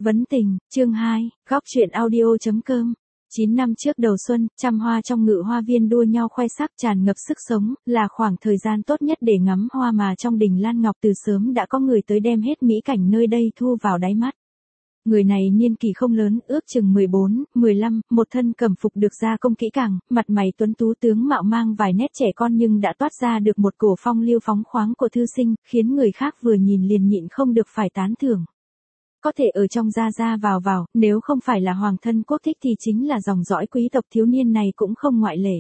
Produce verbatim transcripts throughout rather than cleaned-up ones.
Vấn tình, chương hai, góc truyện audio.com. chín năm trước đầu xuân, trăm hoa trong ngự hoa viên đua nhau khoe sắc tràn ngập sức sống, là khoảng thời gian tốt nhất để ngắm hoa mà trong đình Lan Ngọc từ sớm đã có người tới đem hết mỹ cảnh nơi đây thu vào đáy mắt. Người này niên kỳ không lớn, ước chừng mười bốn, mười lăm, một thân cẩm phục được gia công kỹ càng, mặt mày tuấn tú tướng mạo mang vài nét trẻ con nhưng đã toát ra được một cổ phong lưu phóng khoáng của thư sinh, khiến người khác vừa nhìn liền nhịn không được phải tán thưởng. Có thể ở trong ra ra vào vào, nếu không phải là hoàng thân quốc thích thì chính là dòng dõi quý tộc, thiếu niên này cũng không ngoại lệ.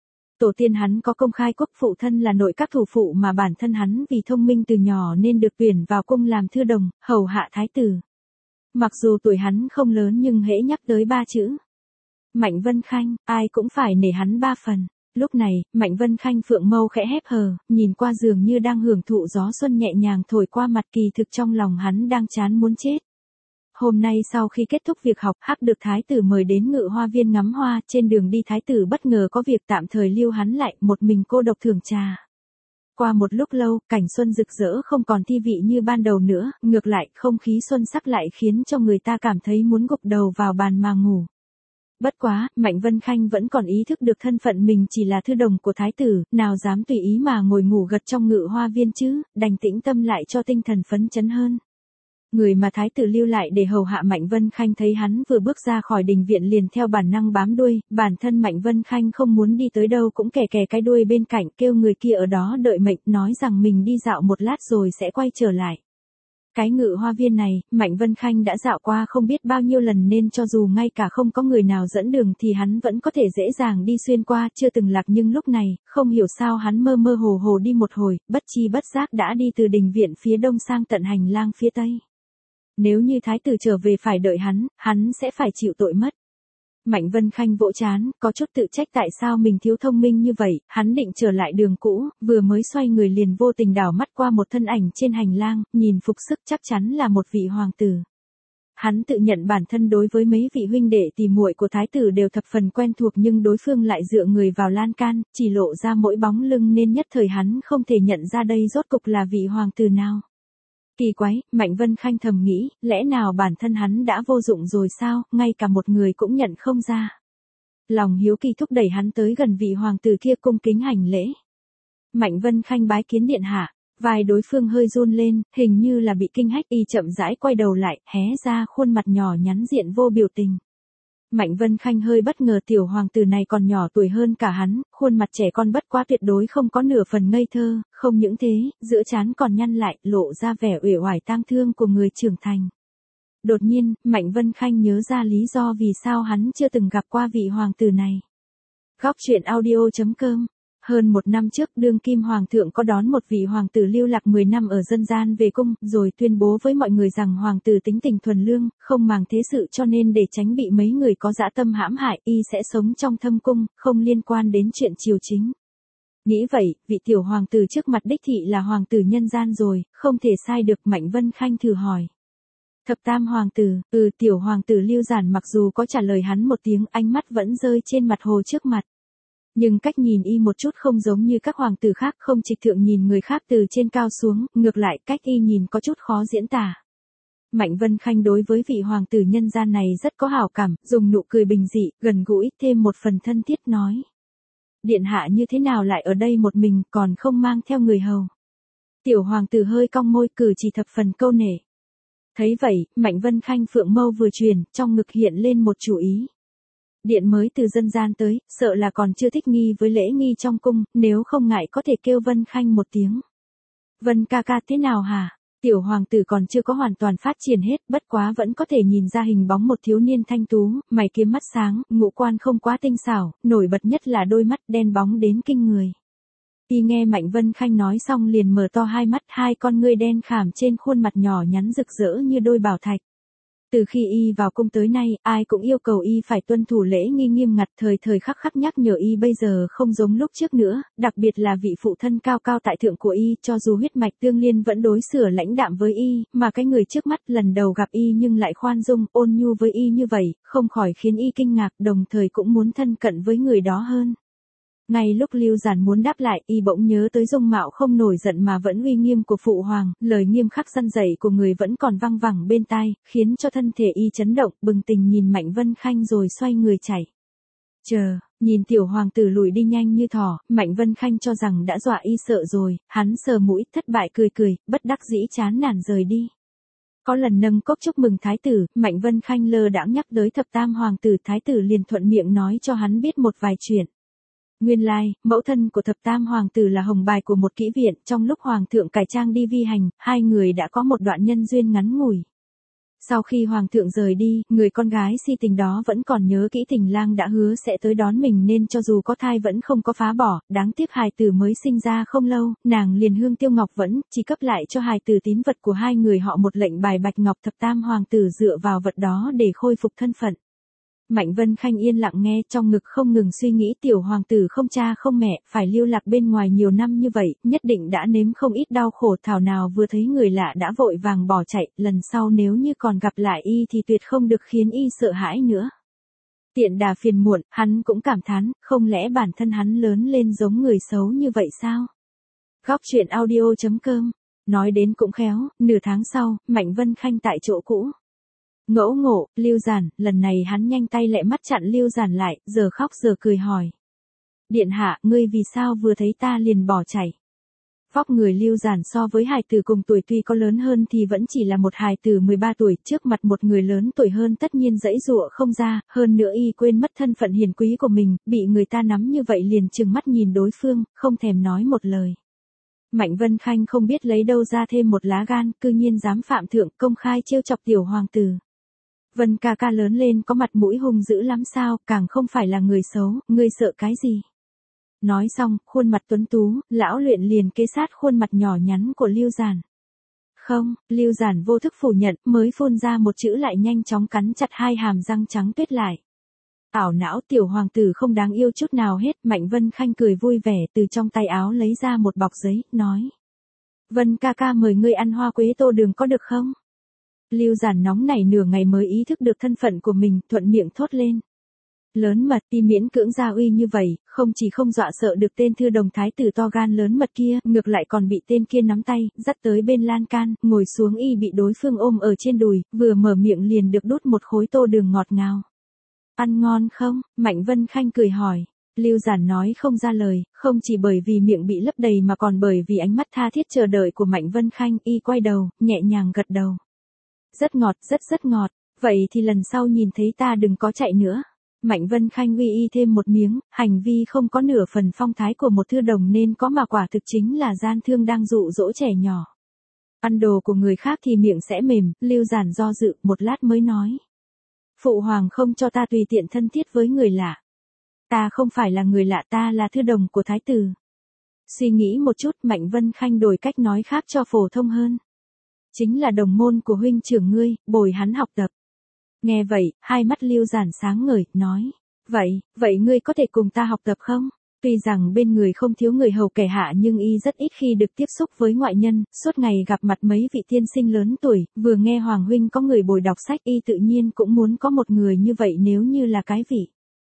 Tổ tiên hắn có công khai quốc, phụ thân là nội các thủ phụ mà bản thân hắn vì thông minh từ nhỏ nên được tuyển vào cung làm thư đồng, hầu hạ thái tử. Mặc dù tuổi hắn không lớn nhưng hễ nhắc tới ba chữ Mạnh Vân Khanh, ai cũng phải nể hắn ba phần. Lúc này, Mạnh Vân Khanh phượng mâu khẽ hép hờ, nhìn qua dường như đang hưởng thụ gió xuân nhẹ nhàng thổi qua mặt, kỳ thực trong lòng hắn đang chán muốn chết. Hôm nay sau khi kết thúc việc học, hắc được thái tử mời đến ngự hoa viên ngắm hoa, trên đường đi thái tử bất ngờ có việc tạm thời lưu hắn lại, một mình cô độc thưởng trà. Qua một lúc lâu, cảnh xuân rực rỡ không còn thi vị như ban đầu nữa, ngược lại, không khí xuân sắc lại khiến cho người ta cảm thấy muốn gục đầu vào bàn mà ngủ. Bất quá, Mạnh Vân Khanh vẫn còn ý thức được thân phận mình chỉ là thư đồng của thái tử, nào dám tùy ý mà ngồi ngủ gật trong ngự hoa viên chứ, đành tĩnh tâm lại cho tinh thần phấn chấn hơn. Người mà thái tử lưu lại để hầu hạ Mạnh Vân Khanh thấy hắn vừa bước ra khỏi đình viện liền theo bản năng bám đuôi, bản thân Mạnh Vân Khanh không muốn đi tới đâu cũng kè kè cái đuôi bên cạnh, kêu người kia ở đó đợi mệnh, nói rằng mình đi dạo một lát rồi sẽ quay trở lại. Cái ngự hoa viên này, Mạnh Vân Khanh đã dạo qua không biết bao nhiêu lần nên cho dù ngay cả không có người nào dẫn đường thì hắn vẫn có thể dễ dàng đi xuyên qua, chưa từng lạc, nhưng lúc này, không hiểu sao hắn mơ mơ hồ hồ đi một hồi, bất chi bất giác đã đi từ đình viện phía đông sang tận hành lang phía tây. Nếu như thái tử trở về phải đợi hắn, hắn sẽ phải chịu tội mất. Mạnh Vân Khanh vỗ chán, có chút tự trách tại sao mình thiếu thông minh như vậy, hắn định trở lại đường cũ, vừa mới xoay người liền vô tình đảo mắt qua một thân ảnh trên hành lang, nhìn phục sức chắc chắn là một vị hoàng tử. Hắn tự nhận bản thân đối với mấy vị huynh đệ tỉ muội của thái tử đều thập phần quen thuộc nhưng đối phương lại dựa người vào lan can, chỉ lộ ra mỗi bóng lưng nên nhất thời hắn không thể nhận ra đây rốt cục là vị hoàng tử nào. Kỳ quái, Mạnh Vân Khanh thầm nghĩ, lẽ nào bản thân hắn đã vô dụng rồi sao, ngay cả một người cũng nhận không ra. Lòng hiếu kỳ thúc đẩy hắn tới gần vị hoàng tử kia cung kính hành lễ. Mạnh Vân Khanh bái kiến điện hạ, vai đối phương hơi run lên, hình như là bị kinh hách, y chậm rãi quay đầu lại, hé ra khuôn mặt nhỏ nhắn diện vô biểu tình. Mạnh Vân Khanh hơi bất ngờ, tiểu hoàng tử này còn nhỏ tuổi hơn cả hắn, khuôn mặt trẻ con bất quá tuyệt đối không có nửa phần ngây thơ, không những thế, giữa trán còn nhăn lại, lộ ra vẻ uể oải tang thương của người trưởng thành. Đột nhiên, Mạnh Vân Khanh nhớ ra lý do vì sao hắn chưa từng gặp qua vị hoàng tử này. Góc truyện audio.com. Hơn một năm trước, đương kim hoàng thượng có đón một vị hoàng tử lưu lạc mười năm ở dân gian về cung, rồi tuyên bố với mọi người rằng hoàng tử tính tình thuần lương, không màng thế sự, cho nên để tránh bị mấy người có dã tâm hãm hại, y sẽ sống trong thâm cung, không liên quan đến chuyện triều chính. Nghĩ vậy, vị tiểu hoàng tử trước mặt đích thị là hoàng tử nhân gian rồi, không thể sai được. Mạnh Vân Khanh thử hỏi. Thập tam hoàng tử, ừ, tiểu hoàng tử Lưu Giản mặc dù có trả lời hắn một tiếng, ánh mắt vẫn rơi trên mặt hồ trước mặt. Nhưng cách nhìn y một chút không giống như các hoàng tử khác, không trịch thượng nhìn người khác từ trên cao xuống, ngược lại cách y nhìn có chút khó diễn tả. Mạnh Vân Khanh đối với vị hoàng tử nhân gian này rất có hảo cảm, dùng nụ cười bình dị, gần gũi, thêm một phần thân thiết nói. Điện hạ như thế nào lại ở đây một mình, còn không mang theo người hầu? Tiểu hoàng tử hơi cong môi, cử chỉ thập phần câu nể. Thấy vậy, Mạnh Vân Khanh phượng mâu vừa truyền, trong ngực hiện lên một chủ ý. Điện mới từ dân gian tới, sợ là còn chưa thích nghi với lễ nghi trong cung, nếu không ngại có thể kêu Vân Khanh một tiếng. Vân ca ca thế nào hả? Tiểu hoàng tử còn chưa có hoàn toàn phát triển hết, bất quá vẫn có thể nhìn ra hình bóng một thiếu niên thanh tú, mày kiếm mắt sáng, ngũ quan không quá tinh xảo, nổi bật nhất là đôi mắt đen bóng đến kinh người. Y nghe Mạnh Vân Khanh nói xong liền mở to hai mắt, hai con ngươi đen khảm trên khuôn mặt nhỏ nhắn rực rỡ như đôi bảo thạch. Từ khi y vào cung tới nay, ai cũng yêu cầu y phải tuân thủ lễ nghi nghiêm ngặt, thời thời khắc khắc nhắc nhở y bây giờ không giống lúc trước nữa, đặc biệt là vị phụ thân cao cao tại thượng của y, cho dù huyết mạch tương liên vẫn đối xử lãnh đạm với y, mà cái người trước mắt lần đầu gặp y nhưng lại khoan dung, ôn nhu với y như vậy, không khỏi khiến y kinh ngạc, đồng thời cũng muốn thân cận với người đó hơn. Ngay lúc Lưu Giản muốn đáp lại, y bỗng nhớ tới dung mạo không nổi giận mà vẫn uy nghiêm của phụ hoàng, lời nghiêm khắc răn dạy của người vẫn còn văng vẳng bên tai, khiến cho thân thể y chấn động, bừng tỉnh nhìn Mạnh Vân Khanh rồi xoay người chạy. Chờ, nhìn tiểu hoàng tử lùi đi nhanh như thỏ, Mạnh Vân Khanh cho rằng đã dọa y sợ rồi, hắn sờ mũi, thất bại cười cười, bất đắc dĩ chán nản rời đi. Có lần nâng cốc chúc mừng thái tử, Mạnh Vân Khanh lơ đãng nhắc tới thập tam hoàng tử, thái tử liền thuận miệng nói cho hắn biết một vài chuyện. Nguyên lai, like, mẫu thân của thập tam hoàng tử là hồng bài của một kỹ viện, trong lúc hoàng thượng cải trang đi vi hành, hai người đã có một đoạn nhân duyên ngắn ngủi. Sau khi hoàng thượng rời đi, người con gái si tình đó vẫn còn nhớ kỹ tình lang đã hứa sẽ tới đón mình nên cho dù có thai vẫn không có phá bỏ, đáng tiếc hài tử mới sinh ra không lâu, nàng liền hương tiêu ngọc vẫn, chỉ cấp lại cho hài tử tín vật của hai người họ một lệnh bài bạch ngọc, thập tam hoàng tử dựa vào vật đó để khôi phục thân phận. Mạnh Vân Khanh yên lặng nghe, trong ngực không ngừng suy nghĩ tiểu hoàng tử không cha không mẹ, phải lưu lạc bên ngoài nhiều năm như vậy, nhất định đã nếm không ít đau khổ, thảo nào vừa thấy người lạ đã vội vàng bỏ chạy, lần sau nếu như còn gặp lại y thì tuyệt không được khiến y sợ hãi nữa. Tiện đà phiền muộn, hắn cũng cảm thán, không lẽ bản thân hắn lớn lên giống người xấu như vậy sao? Góc truyện audio chấm com. Nói đến cũng khéo, nửa tháng sau, Mạnh Vân Khanh tại chỗ cũ. Ngẫu ngộ, Lưu Giản, lần này hắn nhanh tay lẹ mắt chặn Lưu Giản lại, giờ khóc giờ cười hỏi. Điện hạ, ngươi vì sao vừa thấy ta liền bỏ chạy? Vóc người Lưu Giản so với hài tử cùng tuổi tuy có lớn hơn thì vẫn chỉ là một hài tử mười ba tuổi, trước mặt một người lớn tuổi hơn tất nhiên dãy dụa không ra, hơn nữa y quên mất thân phận hiền quý của mình, bị người ta nắm như vậy liền trừng mắt nhìn đối phương, không thèm nói một lời. Mạnh Vân Khanh không biết lấy đâu ra thêm một lá gan, cư nhiên dám phạm thượng công khai trêu chọc tiểu hoàng tử. Vân ca ca lớn lên có mặt mũi hung dữ lắm sao, càng không phải là người xấu, ngươi sợ cái gì? Nói xong, khuôn mặt tuấn tú, lão luyện liền kê sát khuôn mặt nhỏ nhắn của Lưu Giản. Không, Lưu Giản vô thức phủ nhận, mới phun ra một chữ lại nhanh chóng cắn chặt hai hàm răng trắng tuyết lại. Ảo não, tiểu hoàng tử không đáng yêu chút nào hết, Mạnh Vân Khanh cười vui vẻ từ trong tay áo lấy ra một bọc giấy, nói. Vân ca ca mời ngươi ăn hoa quế tô đường có được không? Lưu Giản nóng nảy nửa ngày mới ý thức được thân phận của mình, thuận miệng thốt lên. Lớn mật, y miễn cưỡng gia uy như vậy, không chỉ không dọa sợ được tên thư đồng thái tử to gan lớn mật kia, ngược lại còn bị tên kia nắm tay, dắt tới bên lan can, ngồi xuống y bị đối phương ôm ở trên đùi, vừa mở miệng liền được đút một khối tô đường ngọt ngào. Ăn ngon không? Mạnh Vân Khanh cười hỏi. Lưu Giản nói không ra lời, không chỉ bởi vì miệng bị lấp đầy mà còn bởi vì ánh mắt tha thiết chờ đợi của Mạnh Vân Khanh, y quay đầu, nhẹ nhàng gật đầu. Rất ngọt, rất rất ngọt, vậy thì lần sau nhìn thấy ta đừng có chạy nữa. Mạnh Vân Khanh uy y thêm một miếng, hành vi không có nửa phần phong thái của một thư đồng nên có mà quả thực chính là gian thương đang dụ dỗ trẻ nhỏ. Ăn đồ của người khác thì miệng sẽ mềm, Lưu Giản do dự, một lát mới nói. Phụ hoàng không cho ta tùy tiện thân thiết với người lạ. Ta không phải là người lạ, ta là thư đồng của thái tử. Suy nghĩ một chút, Mạnh Vân Khanh đổi cách nói khác cho phổ thông hơn. Chính là đồng môn của huynh trưởng ngươi, bồi hắn học tập. Nghe vậy, hai mắt Lưu Giản sáng ngời, nói. Vậy, vậy ngươi có thể cùng ta học tập không? Tuy rằng bên người không thiếu người hầu kẻ hạ nhưng y rất ít khi được tiếp xúc với ngoại nhân, suốt ngày gặp mặt mấy vị tiên sinh lớn tuổi, vừa nghe Hoàng huynh có người bồi đọc sách y tự nhiên cũng muốn có một người như vậy nếu như là cái vị.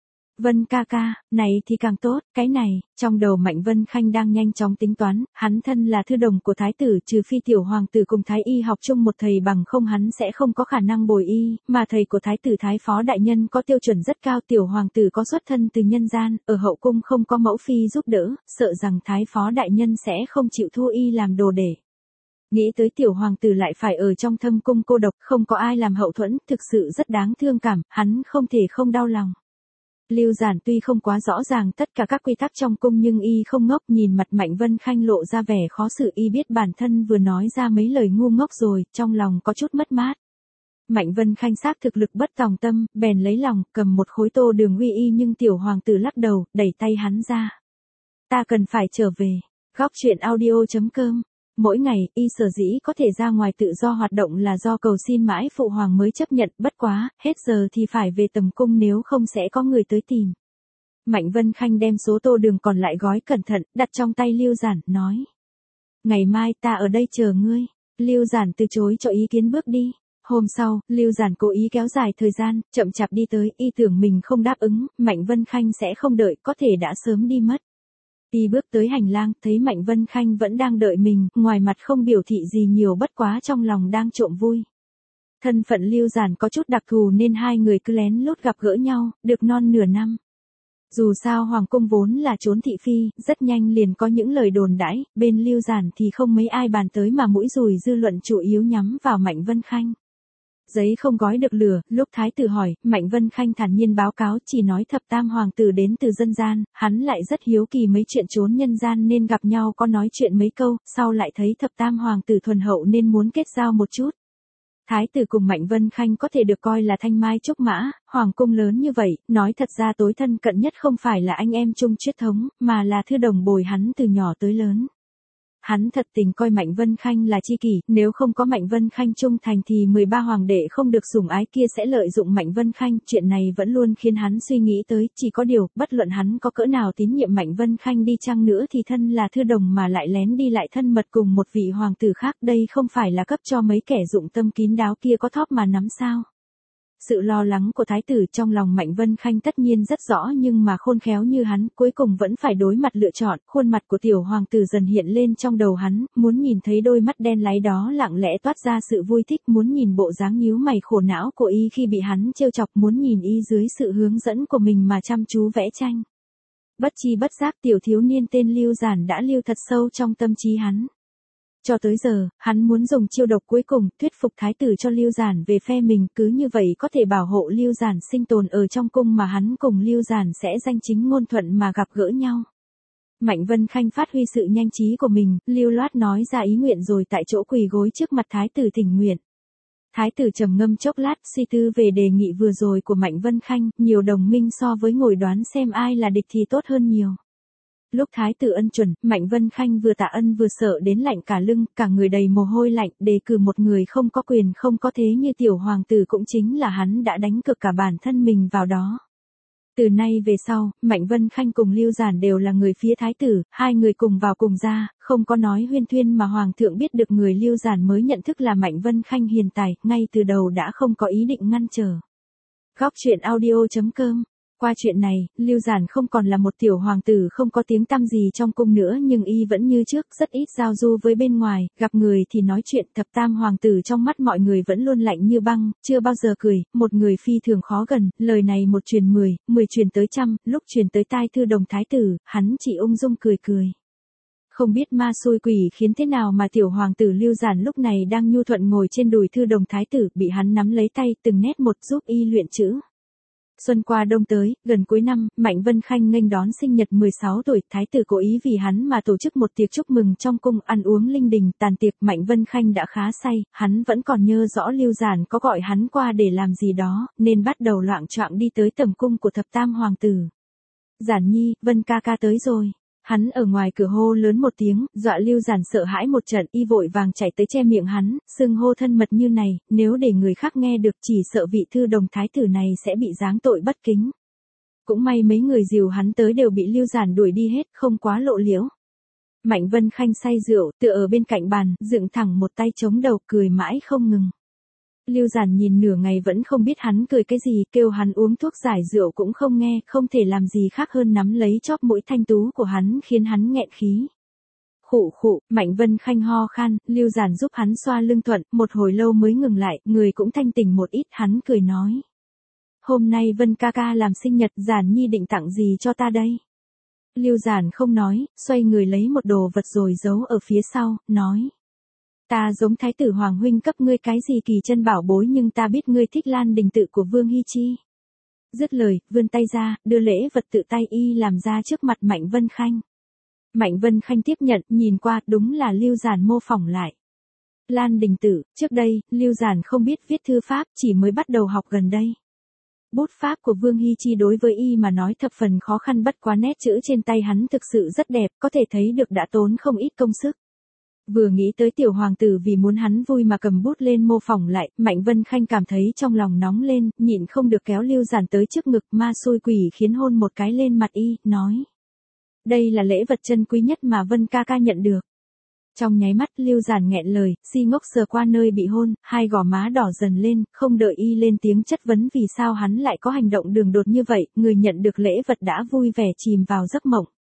Vân ca ca, này thì càng tốt, cái này, trong đầu Mạnh Vân Khanh đang nhanh chóng tính toán, hắn thân là thư đồng của thái tử, trừ phi tiểu hoàng tử cùng thái y học chung một thầy bằng không hắn sẽ không có khả năng bồi y, mà thầy của thái tử thái phó đại nhân có tiêu chuẩn rất cao, tiểu hoàng tử có xuất thân từ nhân gian, ở hậu cung không có mẫu phi giúp đỡ, sợ rằng thái phó đại nhân sẽ không chịu thu y làm đồ để. Nghĩ tới tiểu hoàng tử lại phải ở trong thâm cung cô độc, không có ai làm hậu thuẫn, thực sự rất đáng thương cảm, hắn không thể không đau lòng. Lưu Giản tuy không quá rõ ràng tất cả các quy tắc trong cung nhưng y không ngốc, nhìn mặt Mạnh Vân Khanh lộ ra vẻ khó xử, y biết bản thân vừa nói ra mấy lời ngu ngốc rồi, trong lòng có chút mất mát. Mạnh Vân Khanh xác thực lực bất tòng tâm, bèn lấy lòng, cầm một khối tô đường uy y nhưng tiểu hoàng tử lắc đầu, đẩy tay hắn ra. Ta cần phải trở về. Góc truyện audio chấm com. Mỗi ngày, y sở dĩ có thể ra ngoài tự do hoạt động là do cầu xin mãi phụ hoàng mới chấp nhận, bất quá, hết giờ thì phải về tầm cung nếu không sẽ có người tới tìm. Mạnh Vân Khanh đem số tô đường còn lại gói cẩn thận, đặt trong tay Lưu Giản, nói. Ngày mai ta ở đây chờ ngươi. Lưu Giản từ chối cho ý kiến bước đi. Hôm sau, Lưu Giản cố ý kéo dài thời gian, chậm chạp đi tới, y tưởng mình không đáp ứng, Mạnh Vân Khanh sẽ không đợi, có thể đã sớm đi mất. Đi bước tới hành lang, thấy Mạnh Vân Khanh vẫn đang đợi mình, ngoài mặt không biểu thị gì nhiều bất quá trong lòng đang trộm vui. Thân phận Lưu Giản có chút đặc thù nên hai người cứ lén lút gặp gỡ nhau, được non nửa năm. Dù sao Hoàng cung vốn là trốn thị phi, rất nhanh liền có những lời đồn đãi, bên Lưu Giản thì không mấy ai bàn tới mà mũi dùi dư luận chủ yếu nhắm vào Mạnh Vân Khanh. Giấy không gói được lửa, lúc thái tử hỏi, Mạnh Vân Khanh thản nhiên báo cáo chỉ nói thập tam hoàng tử đến từ dân gian, hắn lại rất hiếu kỳ mấy chuyện trốn nhân gian nên gặp nhau có nói chuyện mấy câu, sau lại thấy thập tam hoàng tử thuần hậu nên muốn kết giao một chút. Thái tử cùng Mạnh Vân Khanh có thể được coi là thanh mai trúc mã, hoàng cung lớn như vậy, nói thật ra tối thân cận nhất không phải là anh em chung huyết thống, mà là thư đồng bồi hắn từ nhỏ tới lớn. Hắn thật tình coi Mạnh Vân Khanh là tri kỷ, nếu không có Mạnh Vân Khanh trung thành thì mười ba hoàng đệ không được sủng ái kia sẽ lợi dụng Mạnh Vân Khanh, chuyện này vẫn luôn khiến hắn suy nghĩ tới, chỉ có điều, bất luận hắn có cỡ nào tín nhiệm Mạnh Vân Khanh đi chăng nữa thì thân là thư đồng mà lại lén đi lại thân mật cùng một vị hoàng tử khác, đây không phải là cấp cho mấy kẻ dụng tâm kín đáo kia có thóp mà nắm sao. Sự lo lắng của thái tử trong lòng Mạnh Vân Khanh tất nhiên rất rõ nhưng mà khôn khéo như hắn, cuối cùng vẫn phải đối mặt lựa chọn, khuôn mặt của tiểu hoàng tử dần hiện lên trong đầu hắn, muốn nhìn thấy đôi mắt đen láy đó lặng lẽ toát ra sự vui thích, muốn nhìn bộ dáng nhíu mày khổ não của y khi bị hắn trêu chọc, muốn nhìn y dưới sự hướng dẫn của mình mà chăm chú vẽ tranh. Bất chi bất giác tiểu thiếu niên tên Lưu Giản đã lưu thật sâu trong tâm trí hắn. Cho tới giờ, hắn muốn dùng chiêu độc cuối cùng, thuyết phục thái tử cho Lưu Giản về phe mình, cứ như vậy có thể bảo hộ Lưu Giản sinh tồn ở trong cung mà hắn cùng Lưu Giản sẽ danh chính ngôn thuận mà gặp gỡ nhau. Mạnh Vân Khanh phát huy sự nhanh trí của mình, lưu loát nói ra ý nguyện rồi tại chỗ quỳ gối trước mặt thái tử thỉnh nguyện. Thái tử trầm ngâm chốc lát, suy tư về đề nghị vừa rồi của Mạnh Vân Khanh, nhiều đồng minh so với ngồi đoán xem ai là địch thì tốt hơn nhiều. Lúc thái tử ân chuẩn, Mạnh Vân Khanh vừa tạ ân vừa sợ đến lạnh cả lưng, cả người đầy mồ hôi lạnh, đề cử một người không có quyền không có thế như tiểu hoàng tử cũng chính là hắn đã đánh cược cả bản thân mình vào đó. Từ nay về sau, Mạnh Vân Khanh cùng Lưu Giản đều là người phía thái tử, hai người cùng vào cùng ra, không có nói huyên thuyên mà hoàng thượng biết được người Lưu Giản mới nhận thức là Mạnh Vân Khanh hiền tài, ngay từ đầu đã không có ý định ngăn trở. Góc truyện audio chấm com. Qua chuyện này, Lưu Giản không còn là một tiểu hoàng tử không có tiếng tăm gì trong cung nữa nhưng y vẫn như trước, rất ít giao du với bên ngoài, gặp người thì nói chuyện, thập tam hoàng tử trong mắt mọi người vẫn luôn lạnh như băng, chưa bao giờ cười, một người phi thường khó gần, lời này một truyền mười, mười truyền tới trăm, lúc truyền tới tai thư đồng thái tử, hắn chỉ ung dung cười cười. Không biết ma xui quỷ khiến thế nào mà tiểu hoàng tử Lưu Giản lúc này đang nhu thuận ngồi trên đùi thư đồng thái tử, bị hắn nắm lấy tay từng nét một giúp y luyện chữ. Xuân qua đông tới, gần cuối năm, Mạnh Vân Khanh nghênh đón sinh nhật mười sáu tuổi, thái tử cố ý vì hắn mà tổ chức một tiệc chúc mừng trong cung, ăn uống linh đình, tàn tiệc, Mạnh Vân Khanh đã khá say, hắn vẫn còn nhớ rõ Lưu Giản có gọi hắn qua để làm gì đó, nên bắt đầu loạng choạng đi tới tầm cung của thập tam hoàng tử. Giản nhi, Vân ca ca tới rồi. Hắn ở ngoài cửa hô lớn một tiếng, dọa Lưu Giản sợ hãi một trận, y vội vàng chạy tới che miệng hắn, xưng hô thân mật như này, nếu để người khác nghe được chỉ sợ vị thư đồng thái tử này sẽ bị giáng tội bất kính. Cũng may mấy người dìu hắn tới đều bị Lưu Giản đuổi đi hết, không quá lộ liễu. Mạnh Vân Khanh say rượu, tựa ở bên cạnh bàn, dựng thẳng một tay chống đầu, cười mãi không ngừng. Lưu Giản nhìn nửa ngày vẫn không biết hắn cười cái gì, kêu hắn uống thuốc giải rượu cũng không nghe, không thể làm gì khác hơn nắm lấy chóp mũi thanh tú của hắn khiến hắn nghẹn khí. Khụ khụ, Mạnh Vân Khanh ho khan, Lưu Giản giúp hắn xoa lưng thuận, một hồi lâu mới ngừng lại, người cũng thanh tỉnh một ít, hắn cười nói. Hôm nay Vân ca ca làm sinh nhật, Giản nhi định tặng gì cho ta đây? Lưu Giản không nói, xoay người lấy một đồ vật rồi giấu ở phía sau, nói. Ta giống thái tử hoàng huynh cấp ngươi cái gì kỳ chân bảo bối nhưng ta biết ngươi thích Lan Đình tự của Vương Hy Chi. Dứt lời, vươn tay ra, đưa lễ vật tự tay y làm ra trước mặt Mạnh Vân Khanh. Mạnh Vân Khanh tiếp nhận, nhìn qua, đúng là Lưu Giản mô phỏng lại. Lan Đình tự, trước đây, Lưu Giản không biết viết thư pháp, chỉ mới bắt đầu học gần đây. Bút pháp của Vương Hy Chi đối với y mà nói thập phần khó khăn, bất quá nét chữ trên tay hắn thực sự rất đẹp, có thể thấy được đã tốn không ít công sức. Vừa nghĩ tới tiểu hoàng tử vì muốn hắn vui mà cầm bút lên mô phỏng lại, Mạnh Vân Khanh cảm thấy trong lòng nóng lên, nhịn không được kéo Lưu Giản tới trước ngực, ma xui quỷ khiến hôn một cái lên mặt y, nói. Đây là lễ vật chân quý nhất mà Vân ca ca nhận được. Trong nháy mắt Lưu Giản nghẹn lời, si ngốc sờ qua nơi bị hôn, hai gò má đỏ dần lên, không đợi y lên tiếng chất vấn vì sao hắn lại có hành động đường đột như vậy, người nhận được lễ vật đã vui vẻ chìm vào giấc mộng.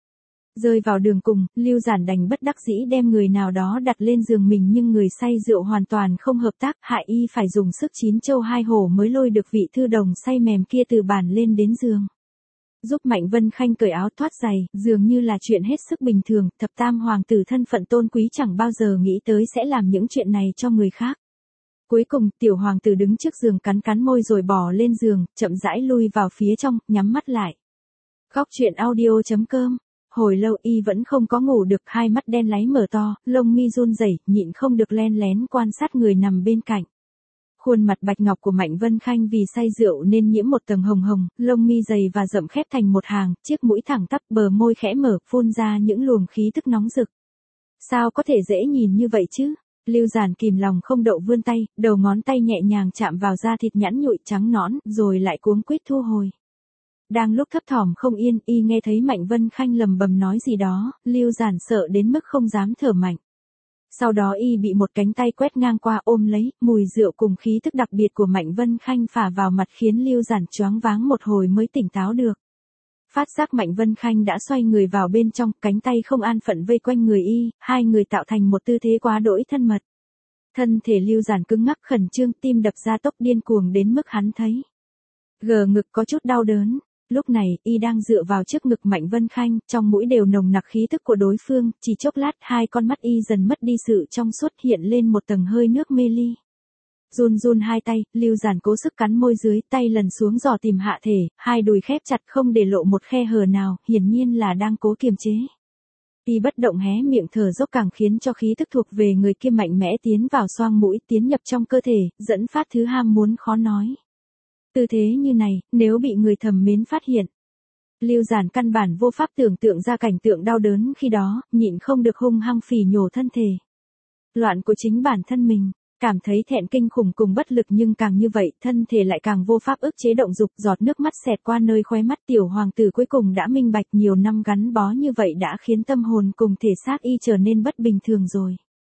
Rơi vào đường cùng, Lưu Giản đành bất đắc dĩ đem người nào đó đặt lên giường mình, nhưng người say rượu hoàn toàn không hợp tác, hại y phải dùng sức chín châu hai hổ mới lôi được vị thư đồng say mềm kia từ bàn lên đến giường. Giúp Mạnh Vân Khanh cởi áo thoát giày, dường như là chuyện hết sức bình thường, thập tam hoàng tử thân phận tôn quý chẳng bao giờ nghĩ tới sẽ làm những chuyện này cho người khác. Cuối cùng, tiểu hoàng tử đứng trước giường cắn cắn môi rồi bò lên giường, chậm rãi lui vào phía trong, nhắm mắt lại. Góc truyện audio chấm com. Hồi lâu y vẫn không có ngủ được, hai mắt đen láy mở to, lông mi run rẩy, nhịn không được len lén quan sát người nằm bên cạnh. Khuôn mặt bạch ngọc của Mạnh Vân Khanh vì say rượu nên nhiễm một tầng hồng hồng, lông mi dày và rậm khép thành một hàng, chiếc mũi thẳng tắp, bờ môi khẽ mở, phun ra những luồng khí tức nóng rực. Sao có thể dễ nhìn như vậy chứ? Lưu Giản kìm lòng không đậu vươn tay, đầu ngón tay nhẹ nhàng chạm vào da thịt nhẵn nhụi trắng nõn, rồi lại cuống quýt thu hồi. Đang lúc thấp thỏm không yên, y nghe thấy Mạnh Vân Khanh lầm bầm nói gì đó, Lưu Giản sợ đến mức không dám thở mạnh. Sau đó y bị một cánh tay quét ngang qua ôm lấy, mùi rượu cùng khí tức đặc biệt của Mạnh Vân Khanh phả vào mặt khiến Lưu Giản choáng váng một hồi mới tỉnh táo được. Phát giác Mạnh Vân Khanh đã xoay người vào bên trong, cánh tay không an phận vây quanh người y, hai người tạo thành một tư thế quá đỗi thân mật. Thân thể Lưu Giản cứng ngắc khẩn trương, tim đập ra tốc điên cuồng đến mức hắn thấy gờ ngực có chút đau đớn. Lúc này, y đang dựa vào trước ngực Mạnh Vân Khanh, trong mũi đều nồng nặc khí tức của đối phương, chỉ chốc lát hai con mắt y dần mất đi sự trong suốt, hiện lên một tầng hơi nước mê ly. Run run hai tay, Lưu Giản cố sức cắn môi dưới, tay lần xuống dò tìm hạ thể, hai đùi khép chặt không để lộ một khe hở nào, hiển nhiên là đang cố kiềm chế. Y bất động hé miệng thở dốc càng khiến cho khí tức thuộc về người kia mạnh mẽ tiến vào xoang mũi, tiến nhập trong cơ thể, dẫn phát thứ ham muốn khó nói. Tư thế như này, nếu bị người thầm mến phát hiện, Lưu Giản căn bản vô pháp tưởng tượng ra cảnh tượng đau đớn khi đó, nhịn không được hung hăng phỉ nhổ thân thể. Loạn của chính bản thân mình, cảm thấy thẹn kinh khủng cùng bất lực, nhưng càng như vậy, thân thể lại càng vô pháp ức chế động dục, giọt nước mắt xẹt qua nơi khóe mắt. Tiểu hoàng tử cuối cùng đã minh bạch, nhiều năm gắn bó như vậy đã khiến tâm hồn cùng thể xác y trở nên bất bình thường rồi.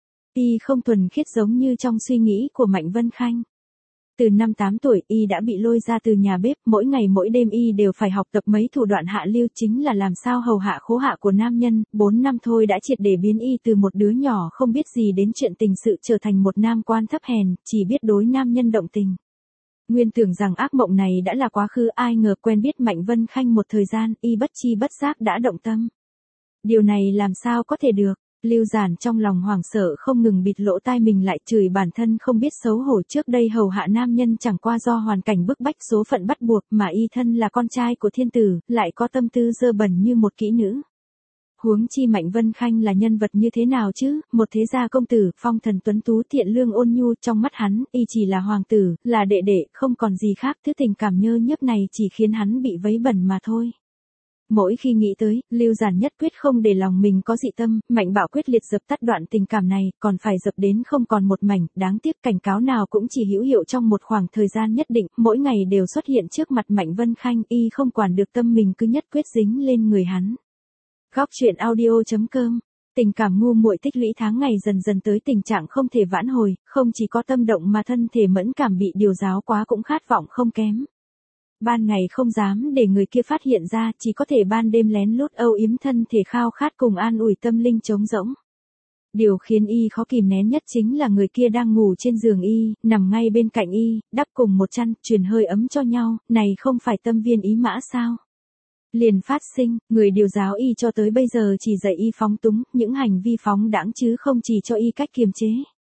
Y không thuần khiết giống như trong suy nghĩ của Mạnh Vân Khanh. Từ năm tám tuổi, y đã bị lôi ra từ nhà bếp, mỗi ngày mỗi đêm y đều phải học tập mấy thủ đoạn hạ lưu, chính là làm sao hầu hạ khố hạ của nam nhân. Bốn năm thôi đã triệt để biến y từ một đứa nhỏ không biết gì đến chuyện tình sự trở thành một nam quan thấp hèn, chỉ biết đối nam nhân động tình. Nguyên tưởng rằng ác mộng này đã là quá khứ, ai ngờ quen biết Mạnh Vân Khanh một thời gian, y bất chi bất giác đã động tâm. Điều này làm sao có thể được? Lưu Giản trong lòng hoảng sợ không ngừng bịt lỗ tai mình lại, chửi bản thân không biết xấu hổ, trước đây hầu hạ nam nhân chẳng qua do hoàn cảnh bức bách số phận bắt buộc, mà y thân là con trai của thiên tử, lại có tâm tư dơ bẩn như một kỹ nữ. Huống chi Mạnh Vân Khanh là nhân vật như thế nào chứ, một thế gia công tử, phong thần tuấn tú, thiện lương ôn nhu, trong mắt hắn, y chỉ là hoàng tử, là đệ đệ, không còn gì khác, thứ tình cảm nhơ nhớp này chỉ khiến hắn bị vấy bẩn mà thôi. Mỗi khi nghĩ tới, Lưu Giản nhất quyết không để lòng mình có dị tâm, mạnh bạo quyết liệt dập tắt đoạn tình cảm này, còn phải dập đến không còn một mảnh. Đáng tiếc cảnh cáo nào cũng chỉ hữu hiệu trong một khoảng thời gian nhất định, mỗi ngày đều xuất hiện trước mặt Mạnh Vân Khanh, y không quản được tâm mình cứ nhất quyết dính lên người hắn. Góc truyện audio chấm com. Tình cảm ngu muội tích lũy tháng ngày dần dần tới tình trạng không thể vãn hồi, không chỉ có tâm động mà thân thể mẫn cảm bị điều giáo quá cũng khát vọng không kém. Ban ngày không dám để người kia phát hiện ra, chỉ có thể ban đêm lén lút âu yếm thân thể khao khát cùng an ủi tâm linh trống rỗng. Điều khiến y khó kìm nén nhất chính là người kia đang ngủ trên giường y, nằm ngay bên cạnh y, đắp cùng một chăn, truyền hơi ấm cho nhau, này không phải tâm viên ý mã sao? Liền phát sinh, người điều giáo y cho tới bây giờ chỉ dạy y phóng túng, những hành vi phóng đãng chứ không chỉ cho y cách kiềm chế.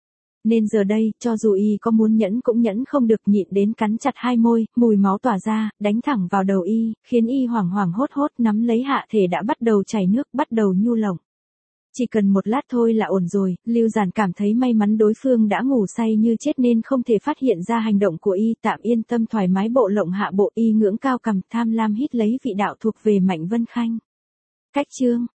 Nên giờ đây, cho dù y có muốn nhẫn cũng nhẫn không được, nhịn đến cắn chặt hai môi, mùi máu tỏa ra, đánh thẳng vào đầu y, khiến y hoảng hoảng hốt hốt nắm lấy hạ thể đã bắt đầu chảy nước, bắt đầu nhu lỏng. Chỉ cần một lát thôi là ổn rồi, Lưu Giản cảm thấy may mắn đối phương đã ngủ say như chết nên không thể phát hiện ra hành động của y, tạm yên tâm thoải mái bộ lộng hạ bộ, y ngưỡng cao cằm tham lam hít lấy vị đạo thuộc về Mạnh Vân Khanh. Cách chương